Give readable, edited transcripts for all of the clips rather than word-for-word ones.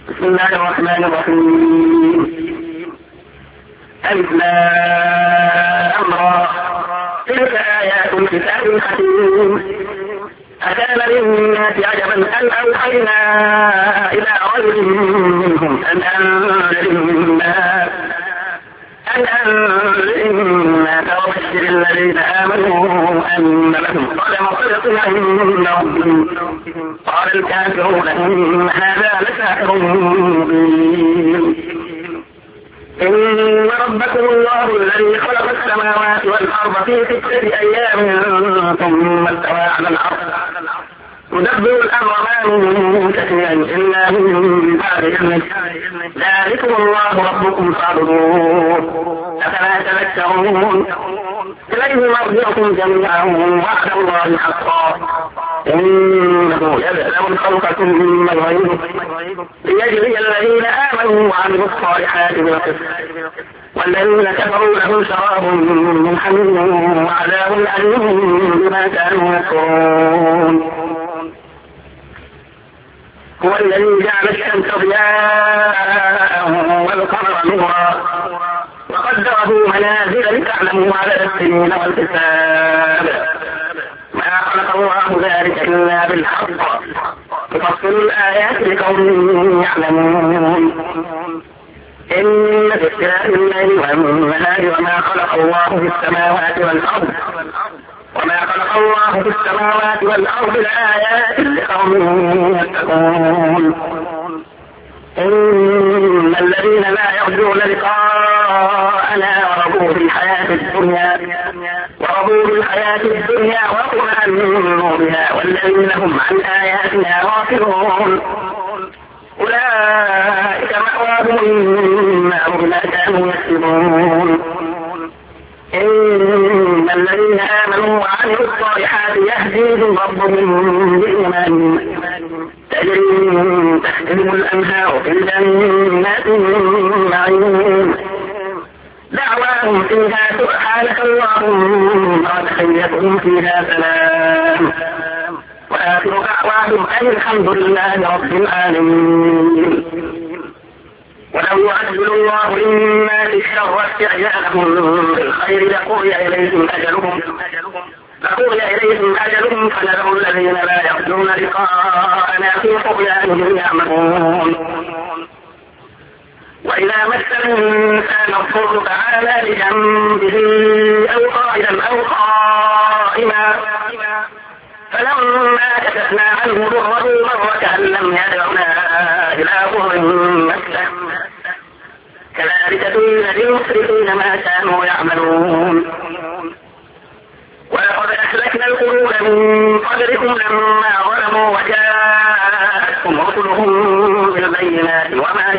بسم الله الرحمن الرحيم. ألف لام را تلك آيات الكتاب الحكيم. أكان للناس عجبا أن أوحينا إلى رجل منهم أن أنذر الناس وبشر الذين آمنوا أن لهم قدم صدق عند ربهم. قال الكافرون إن هذا لساحر مبين. إن ربكم الله الذي خلق السماوات والأرض في 6 أيام ثم استوى على العرش يدبر الأمر ما من شيء إلا من بعد إذنه. ذلكم الله ربكم فاعبدوه أفلا تذكرون. إليه مرجعكم جميعا وعد الله حقا إنه يبدأ الخلق ثم يعيده ليجزي الذين آمنوا وعملوا الصالحات بالقسط والذين كفروا لهم شراب من حميم وعذاب أليم بما كانوا يكفرون. هو الذي جعل الشمس ضياء والقمر نورا وقدره منازل لتعلموا عدد السنين والحساب ما خلق الله ذلك إلا بالحق يفصل الآيات لقوم يعلمون. إن في اختلاف الليل والنهار وما خلق الله في السماوات والأرض لآيات لقوم يتقون. إن الذين لا يرجون لقاءنا ورضوا بالحياة الدنيا واطمأنوا بها والذين هم عن آياتنا غافلون أولئك مأواهم النار بما كانوا يكسبون. إن الذين آمنوا وعملوا الصالحات يهديهم ربهم بإيمانهم تجري من تحتهم الأنهار في جنات النعيم دعواهم فيها سبحانك اللهم وتحيتهم فيها سلام وآخر دعواهم أن الحمد لله رب العالمين. ولو يعجل الله للناس الشر استعجالهم بالخير لقضي إليهم أجلهم فنذر الذين لا يرجون لقاءنا في طغيانهم يعمهون. وإذا مس الإنسان الضر تعالى لجنبه أو قائلا أو قائما فلما كشفنا عنه ضره مر كأن لم يدعنا إلى ضر مسه كذلك زين للمسرفين ما كانوا يعملون. ولقد أهلكنا القرون من قبلكم لما ظلموا وجاءتهم رسلهم بالبينات وما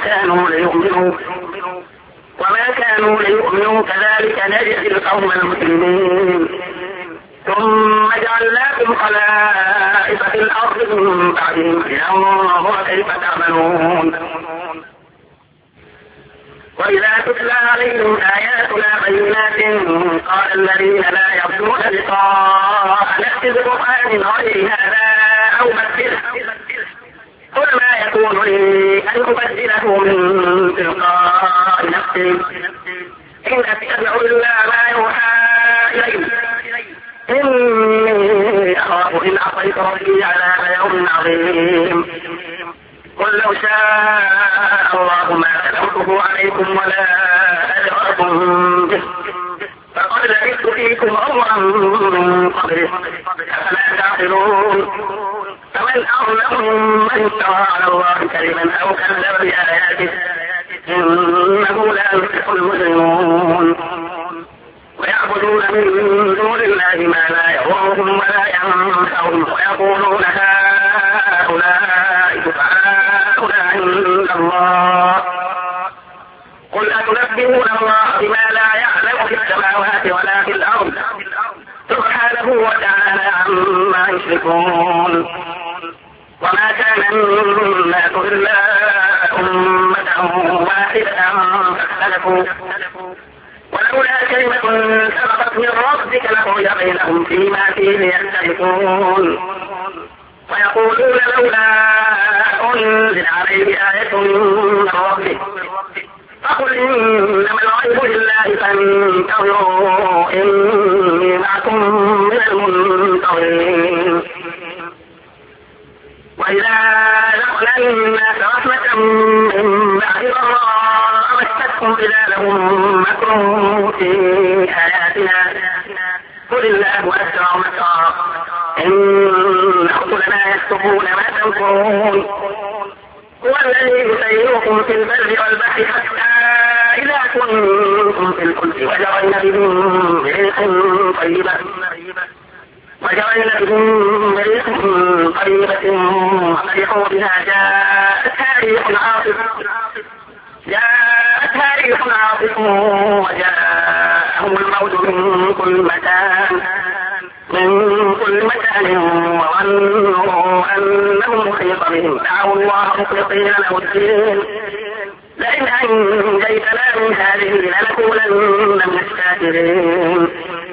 كانوا ليؤمنوا كذلك نجزي القوم المسلمين. ثم جعلناكم خلائف في الأرض من بعدهم لننظر كيف تعملون. وإذا تتلى عليهم آياتنا بينات قال الذين لا يرجون لقاء نأتي بقرآن غير هذا أو بدله قل ما يكون لي أن أبدله من تلقاء نفسي إن أتبع إلا ما يوحى إلي إني أخاف إن عصيت ربي عذاب يوم عظيم. قل لو شاء الله ما تلوته عليكم ولا أدراكم به فقد لبثت فيكم عمرا من قبله أفلا تعقلون. فمن أظلم من افترى على الله كذبا أو كذب بآياته إنه لا يفلح المجرمون. ويعبدون من دون الله ما لا يضرهم ولا ينفعهم ويقولون هؤلاء شفعاؤنا عند الله قل أتنبئون الله بما لا يعلم في السماوات ولا في الأرض سبحانه وتعالى عما يشركون. وما كان الناس إلا أمة واحدة فاختلفوا ولولا كلمة سبقت من ربك لقضي بينهم فيما فيه يختلفون. ويقولون لولا أنزل عليه آية من ربه فقل إنما الغيب لله فانتظروا إني معكم من المنتظرين. وإذا ذقنا الناس رحمة من بعد ضراء مستهم إذا لهم مكر في آياتنا قل الله أسرع مكرا إن رسلنا يكتبون ما تمكرون. هو الذي يسيركم في البر والبحر حتى إذا كنتم في الفلك وجرين بهم بريح طيبة وفرحوا بها جاءتها ريح عاصف وجاءهم الموت من كل مكان وظنوا أنهم محيط بهم دعوا الله مخلصين له الدين لئن أنجيتنا من هذه لنكونن من الشاكرين.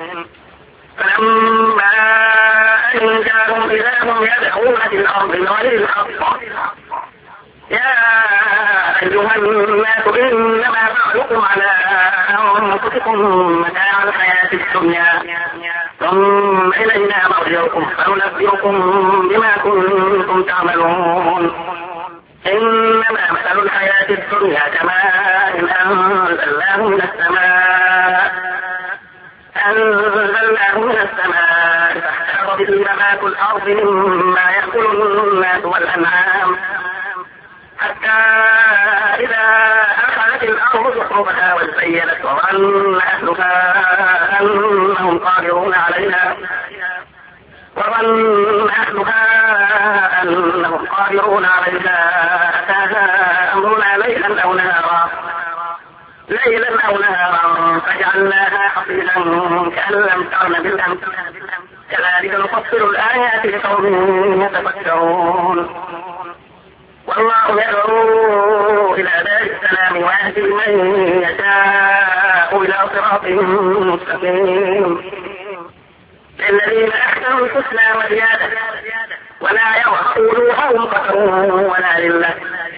فلما أنجاهم إذا هم يدعون في الأرض بغير الحق يا أيها الناس إنما بعضكم على أنفسكم متاع الحياة الدنيا ثم إلينا مرجعكم فننبئكم بما كنتم تعملون. إنما مثل الحياة الدنيا كماء أنزلناه من السماء فاختلط به نبات الأرض مما يأكل الناس والأنعام حتى إذا أخذت الأرض زخرفها وزينت وظن أهلها أنهم قادرون عليها أتاها أمرنا ليلا أو نهارا فجعلناها حصيدا كأن لم تغن بالأمس كذلك نفصل الآيات لقوم يتفكرون. والله يدعو إلى دار السلام ويهدي من يشاء إلى صراط مستقيم. للذين أحسنوا الحسنى وزيادة ولا يرهق وجوههم قتر ولا ذلة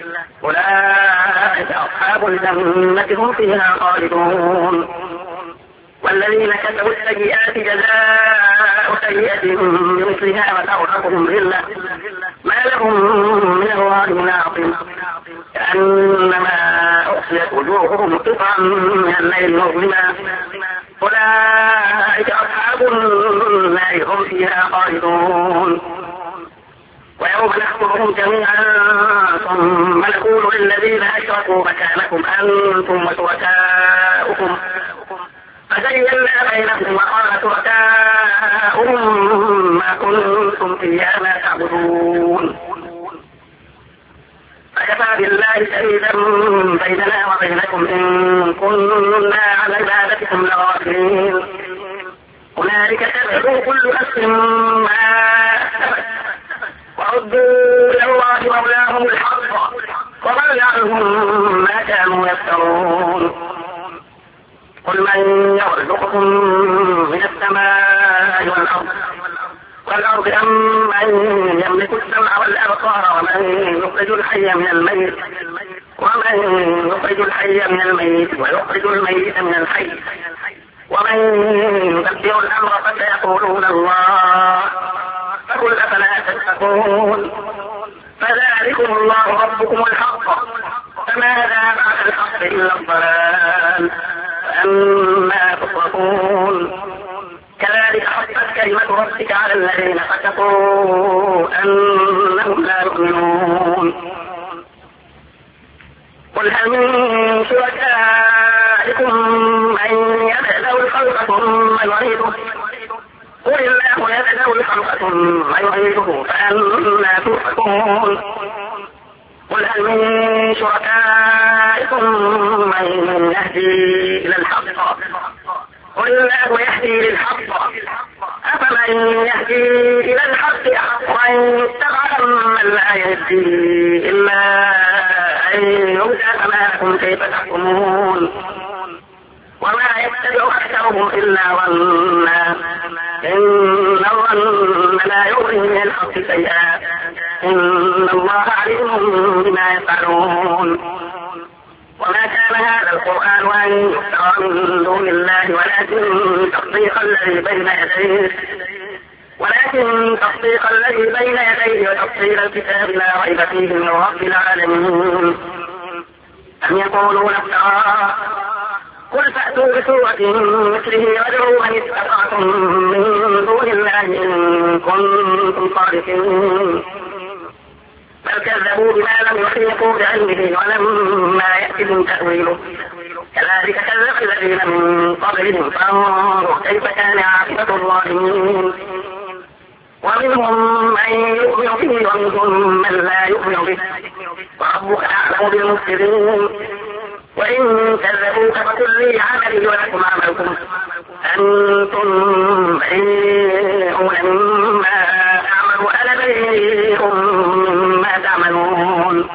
أولئك أصحاب الجنة هم فيها خالدون. والذين كسبوا السيئات جزاء سيئة بمثلها وترهقهم ذلة ما لهم من الله من عاصم كأنما أغشيت وجوههم قطعا من الليل مظلما أولئك أصحاب النار هم فيها خالدون. ويوم نحشرهم جميعا ثم نقول للذين أشركوا مكانكم أنتم وشركاؤكم فزينا بينهم وقال شركاؤهم ما كنتم إيانا تعبدون فكفى بالله شهيدا بيننا وبينكم إن كنا على عبادتكم لغافلين. هنالك تبعوا كل نفس ما كسبت وردوا إلى الله مولاهم الحق وضل عنهم ما كانوا يفترون. قل من يرزقكم من السماء والأرض أم من يملك السمع والأبصار ومن يخرج الحي من الميت ويخرج الميت من الحي ومن يدبر الأمر فسيقولون الله فقل أفلا تتقون. فذلكم الله ربكم الحق فماذا بعد الحق إلا الضلال فأما تصرفون. كذلك حقت كلمة ربك على الذين فسقوا أنهم لا يؤمنون. قل هل من شركائكم من يبدأ الخلق ثم يعيده قل الله يبدأ الخلق ثم يعيده فأنا تؤفكون. قل هل من شركائكم من يهدي إلى الحق قل الله يهدي للحق أفمن يهدي إلى الحق وإن يتبع من لا يهدي إلا أن يهدى فما لكم كيف تحكمون. وما يتبع أكثرهم إلا ظنا إن الظن لا يغني من الحق شيئا إن الله عليم بما يفعلون. وما كان هذا القرآن أن يفترى من دون الله ولكن تصديق الذي بين يديه وتفصيل الكتاب لا ريب فيه من رب العالمين. أم يقولون افتراه قل فأتوا بسورة مثله وادعوا من استطعتم من دون الله إن كنتم صادقين. بل كذبوا بما لم يحيطوا بعلمه ولما يأتهم تأويله كذلك كذب الذين من قبلهم فانظر كيف كان عاقبة الظالمين. ومنهم من يؤمن به ومنهم من لا يؤمن به وربك أعلم بالمفسدين. وإن كذبوك فقل لي عملي ولكم عملكم أنتم بريئون مما أعمل وأنا بريء مما تعملون.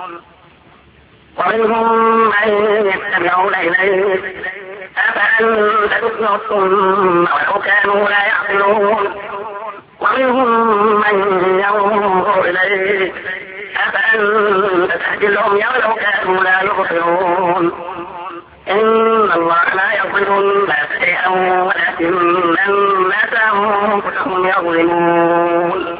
ومنهم من يستمعون إليك أفأنت تسمع الصم ولو كانوا لا يعقلون. ومنهم من ينظر إليك أفأنت تهدي العمي ولو كانوا لا يبصرون. إن الله لا يضل الناس شيئا ولكن الناس أنفسهم يظلمون.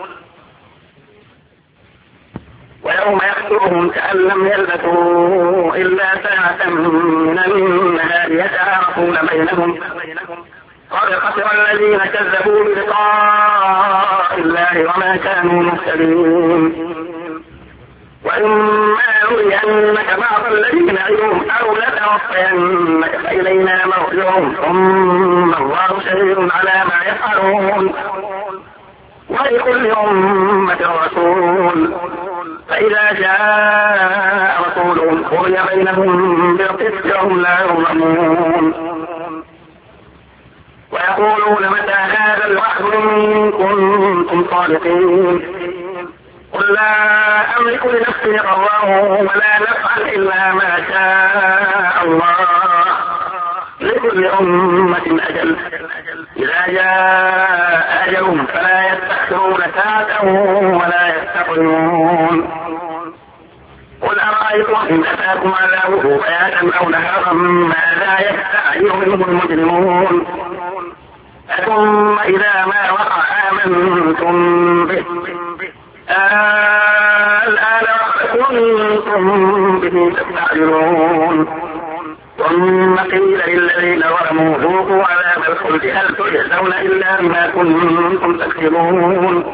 ويوم يحشرهم كأن لم يلبثوا إلا ساعة من النهار يتعارفون بينهم قد خسر الذين كذبوا بلقاء الله وما كانوا مهتدين. وإما نرينك بعض الذين نعدهم أو نتوفينك فإلينا مرجعهم ثم الله شهيد على ما يفعلون. ولكل أمة رسول فإذا جاء رسولهم قضي بينهم بالقسط وهم لا يظلمون. ويقولون متى هذا الوعد إن كنتم صادقين. قل لا أملك لنفسي ضرا ولا نفعا إلا ما شاء الله لكل أمة أجل إذا جاء أجلهم فلا يستأخرون ساعة ولا يستقدمون. قل أرأيتم إن أتاكم عذابه بياتا أو نهارا ماذا يستعجل منه المجرمون. ثم إذا ما وقع آمنتم به الآن كنتم به تستعجلون. ثم قيل للذين ظلموا ذوقوا عذاب الخلد هل تجزون إلا بما كنتم تكسبون.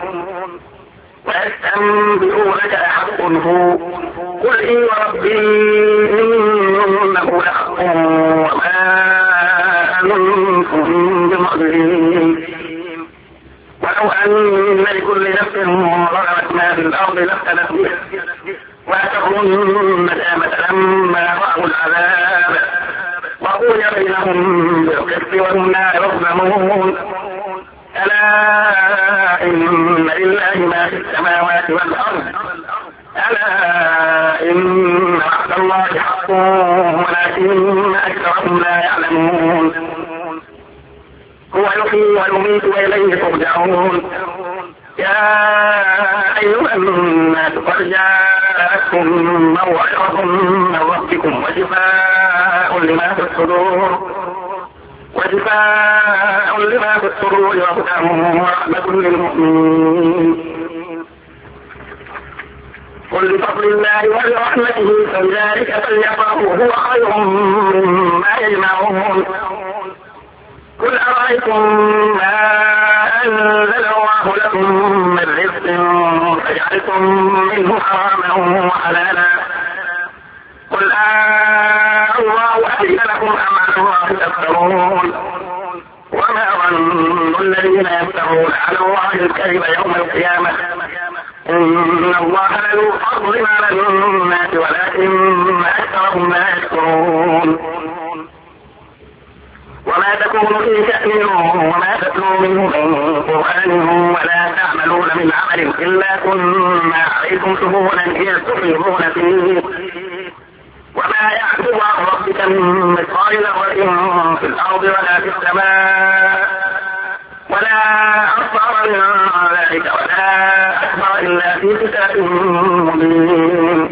ويستنبئونك أحق هو قل إي وربي إنه لحق وما أنتم بمعجزين. ولو أن لكل نفس ظلمت ما في الأرض لافتدت به وأسروا الندامة لما رأوا العذاب وقضي بينهم بالقسط وهم لا يظلمون. ألا إن لله ما في السماوات والأرض ألا إن وعد الله حق ولكن أكثرهم لا يعلمون. هو يحيي ويميت وإليه ترجعون. يا أيها الناس قد جاءتكم موعظة من ربكم وشفاء لما في الصدور وهدى ورحمة للمؤمنين. قل بفضل الله وبرحمته فبذلك فليفرحوا هو خير مما يجمعون. قل أرأيتم ما أنزل الله لكم من رزق فجعلتم منه حراما وحلالا قل الله أحل لكم أم على الله تفترون. وما ظن الذين يفترون على الله الكذب يوم القيامة إن الله لذو فضل على الناس ولكن أكثرهم لا يشكرون. وما تكون في شأن وما تتلو منه من قرآن ولا تعملون من عمل إلا كنا عليكم شهودا إذ تفيضون فيه وما يعزب عن ربك من مثقال ذرة في الأرض ولا في السماء ولا أصغر من ذلك ولا أكبر إلا في كتاب مبين.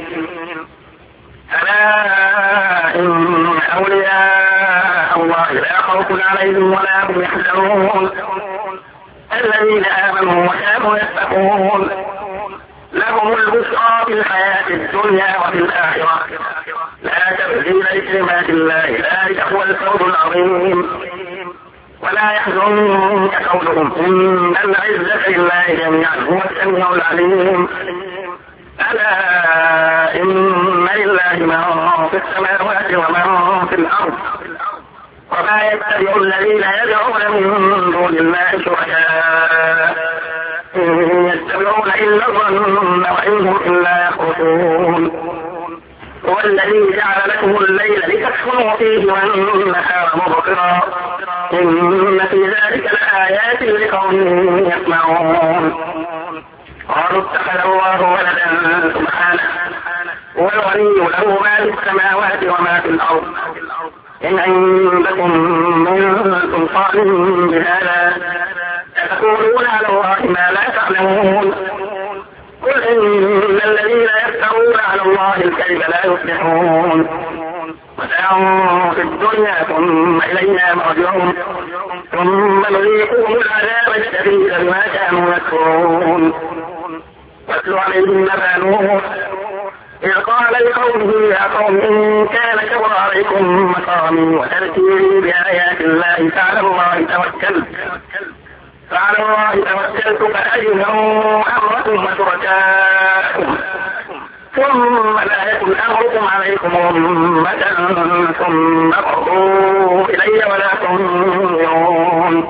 ألا إن أولياء الله لا خوف عليهم ولا هم يحزنون الذين آمنوا وكانوا يتقون لهم البشرى في الحياة الدنيا وفي الآخرة لا تبديل لكلمات الله ذلك هو الفوز العظيم. ولا يحزنك قولهم إن العزة لله جميعا هو السميع العليم. ألا إن لله من في السماوات ومن في الأرض وما يتبع الذين يدعون من دون الله شركاء إن يتبعون إلا الظن وإن هم إلا يخرصون. هو الذي جعل لكم الليل لتسكنوا فيه والنهار مبصرا إن في ذلك لآيات لقوم يسمعون. قالوا اتخذ الله ولدا سبحانه هو الغني له ما في السماوات وما في الأرض إن عندكم من سلطان بهذا تقولون على الله ما لا تعلمون. قل إن الذين يفترون على الله الكذب لا يفلحون. متاع في الدنيا ثم إلينا مرجعون ثم نذيقهم العذاب الشديد بما كانوا يكفرون. واتل عليهم نبأ نوح إذ قال لقومه يا قوم إن كان كبر عليكم مقامي وتذكيري بآيات الله فعلى الله توكلت فأجمعوا أمركم وشركاءكم ثم لا يكن أمركم عليكم أمة ثم قضوا إلي ولا تنظرون.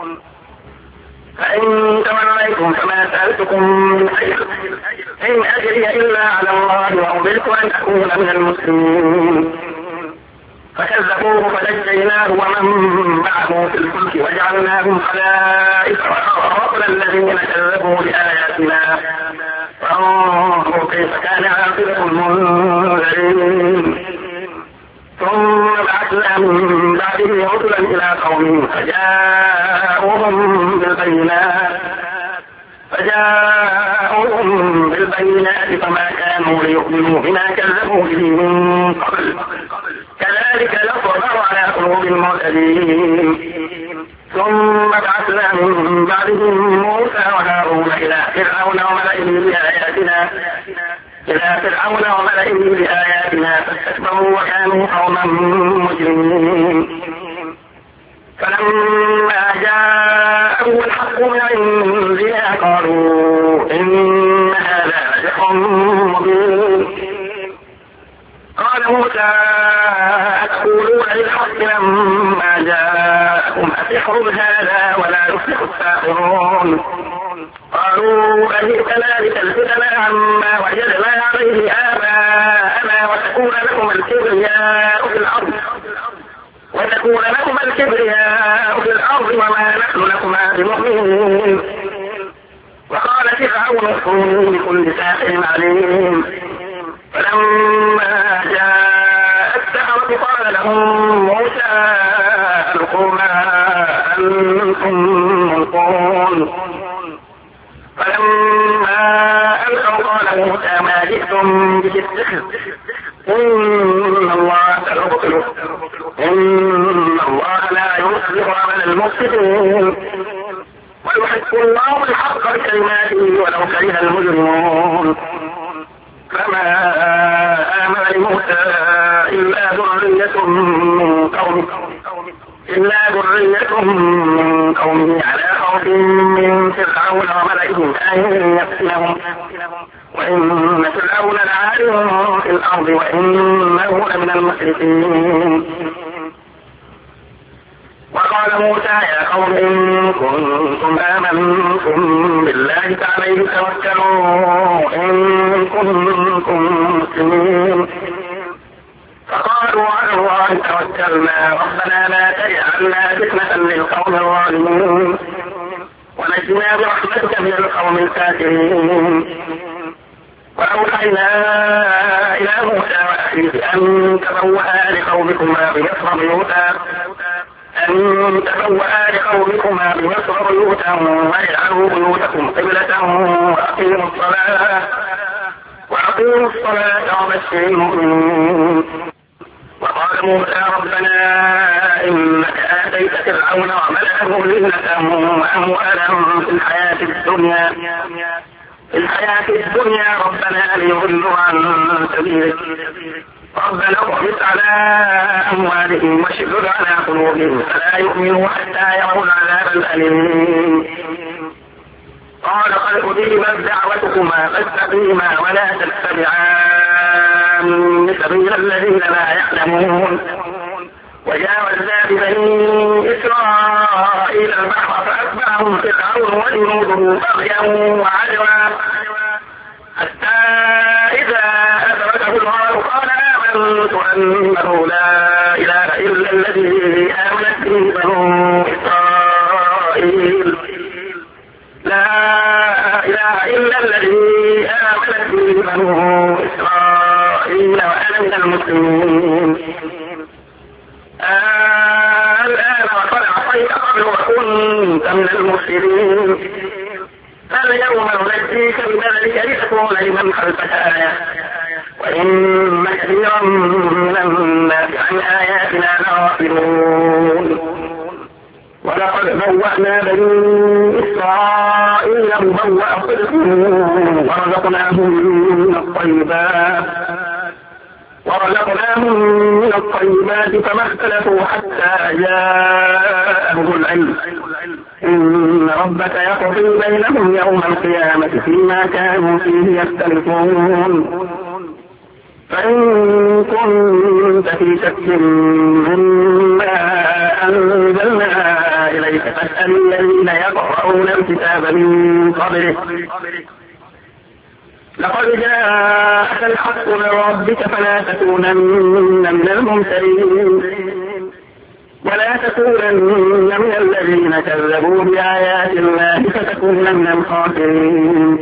فإن توليتم فما سألتكم من خير إن أجري إلا على الله وأمرت أن أكون من المسلمين. فكذبوه فنجيناه ومن معه في الفلك وجعلناهم خلائف وأغرقنا الذين كذبوا بآياتنا فانظر كيف كان عاقبة المنذرين. ثم بعثنا من بعده رسلا إلى قومهم فجاءوهم بالبينات فما كانوا ليؤمنوا بما كذبوا به من قبل كذلك نطبع على قلوب المعتدين. ثم بعثنا من بعدهم موسى وهارون إلى فرعون وملئه بآياتنا فاستكبروا وكانوا قوما مجرمين. فلما جاءهم الحق من عندنا قالوا إن هذا لسحر مبين. قال موسى أتقولون للحق لما جاءكم أسحر هذا ولا يفلح الساحرون. قالوا أجئتنا لتلفتنا عما وجدنا عليه آباءنا وتكون لكم الكبرياء في الأرض وما نحن لكما بمؤمنين. وقال فرعون ائتوني بكل ساحر عليم. فلما جاء السحرة قال لهم موسى ألقوا ما أنتم ملقون. فلما ألقوا قال موسى ما جئتم به السحر إن الله سيبطله إن الله لا يصلح عمل المفسدين ويحق الله الحق بكلماته ولو كره المجرمون. فما آمن لموسى إلا ذرية من قومه على خوف من فرعون وملئهم أن يفتنهم وإن فرعون لعال في الأرض وإنه لمن المسرفين. وقال موسى يا قوم إن كنتم آمنتم بالله فعليه توكلوا إن كنتم مسلمين. فقالوا على الله توكلنا ربنا لا تجعلنا فتنة للقوم الظالمين ونجنا برحمتك من القوم الكافرين. وأوحينا إلى موسى وأخيه أن تبوأ لقومكما بمصر بيوتا أن تبوأ لقومكما بمصر بيوتا واجعلوا بيوتكم قبلة وأقيموا الصلاة وبشر المؤمنين. وقال موسى ربنا إنك آتيت فرعون وملأه زينة وأموالا في الحياة الدنيا ربنا ليضلوا عن سبيلك ربنا اطمس على أموالهم واشدد على قلوبهم فلا يؤمنوا حتى يروا العذاب الأليم. قال قد أجيبت دعوتكما فاستقيما ولا تتبعان سبيل الذين لا يعلمون. وجاوزنا ببني إسرائيل البحر فأتبعهم فرعون وجنوده بغيا وعدوا حتى إذا أدركه الغرق قال آمنت أنه لا إله إلا الذي آمنت به بنو إسرائيل وأنا من المسلمين. الآن وقد عصيت قبل وكنت من المفسدين فاليوم ننجيك ببدنك لتكون لمن خلفك آية وإن كثيرا من الناس عن آياتنا لغافلون. ولقد بوأنا بني إسرائيل مبوأ صدق ورزقناهم من الطيبات فما اختلفوا حتى جاءهم العلم إن ربك يقضي بينهم يوم القيامة فيما كانوا فيه يختلفون. فإن كنت في شك مما أنزلنا إليك فاسأل الذين يقرؤون الكتاب من قبلك لقد جاءك الحق من ربك فلا تكونن من الممترين ولا تكونن من الذين كذبوا بآيات الله فتكون من الخاسرين.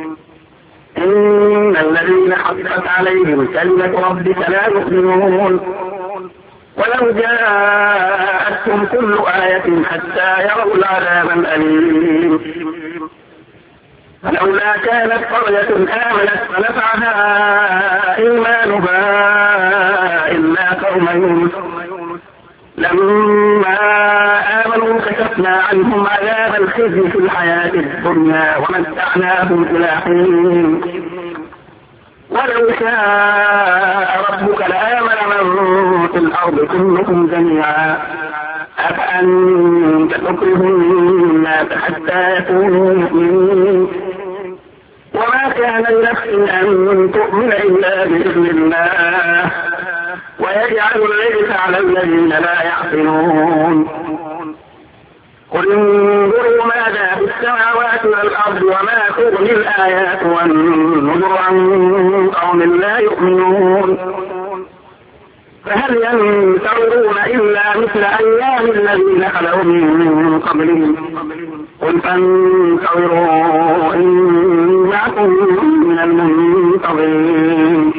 إن الذين حقت عليهم كلمة ربك لا يؤمنون ولو جاءتهم كل آية حتى يروا العذاب الأليم. فلولا كانت قرية آمنت فنفعها إيمانها إلا قوم يونس لما آمنوا كشفنا عنهم عذاب الخزي في الحياة الدنيا ومتعناهم إلى حين. ولو شاء ربك لآمن من في الأرض كلهم جميعا أفأنت تكره الناس حتى يكونوا مؤمنين وما كان لنفس أن تؤمن إلا بإذن الله ويجعل الرجس على الذين لا يعقلون. قل انظروا ماذا في السماوات والأرض وما تغني الآيات والنذر عن قوم لا يؤمنون فهل ينتظرون إلا مثل أيام الذين خلوا من قبلهم قل فانتظروا إني معكم من المنتظرين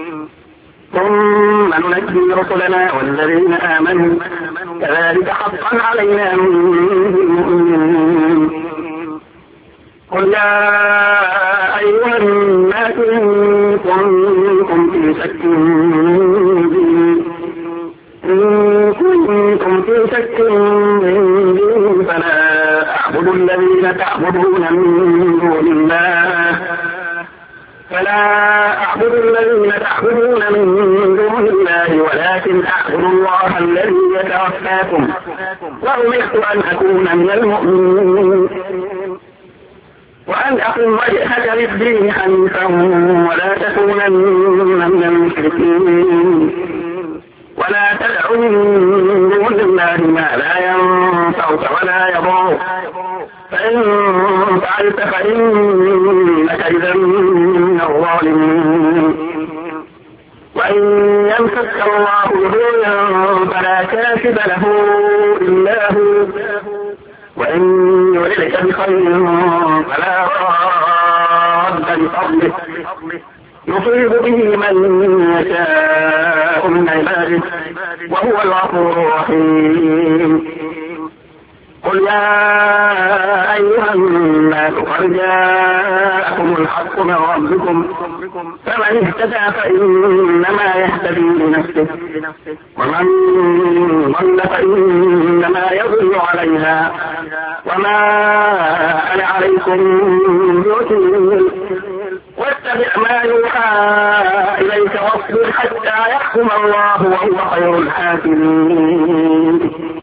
ثم ننجي رسلنا والذين آمنوا كذلك حقا علينا المؤمنين. قل يا أيها الناس إن كنتم في شك من دين فلا أعبد الذين تعبدون من دون الله ولكن أعبد الله الذي يتوفاكم وأمرت أن أكون من المؤمنين وأن أقم وجهك للدين حنيفا ولا تكونن من المشركين ولا تدع من دون الله ما لا ينفعك ولا يضرك فإن فعلت فإنك إذا من الظالمين. وإن يمسك الله بضر فلا كاشف له إلا هو وإن يردك بخير فلا راد لفضله يصيب به من يشاء من عباده وهو الغفور الرحيم. يا أيها الناس قد جاءكم الحق من ربكم فمن اهتدى فإنما يهتدي لنفسه ومن ضل فإنما يضل عليها وما أنا عليكم بوكيل واتبع ما يوحى إليك واصبر حتى يحكم الله وهو خير الحاكمين.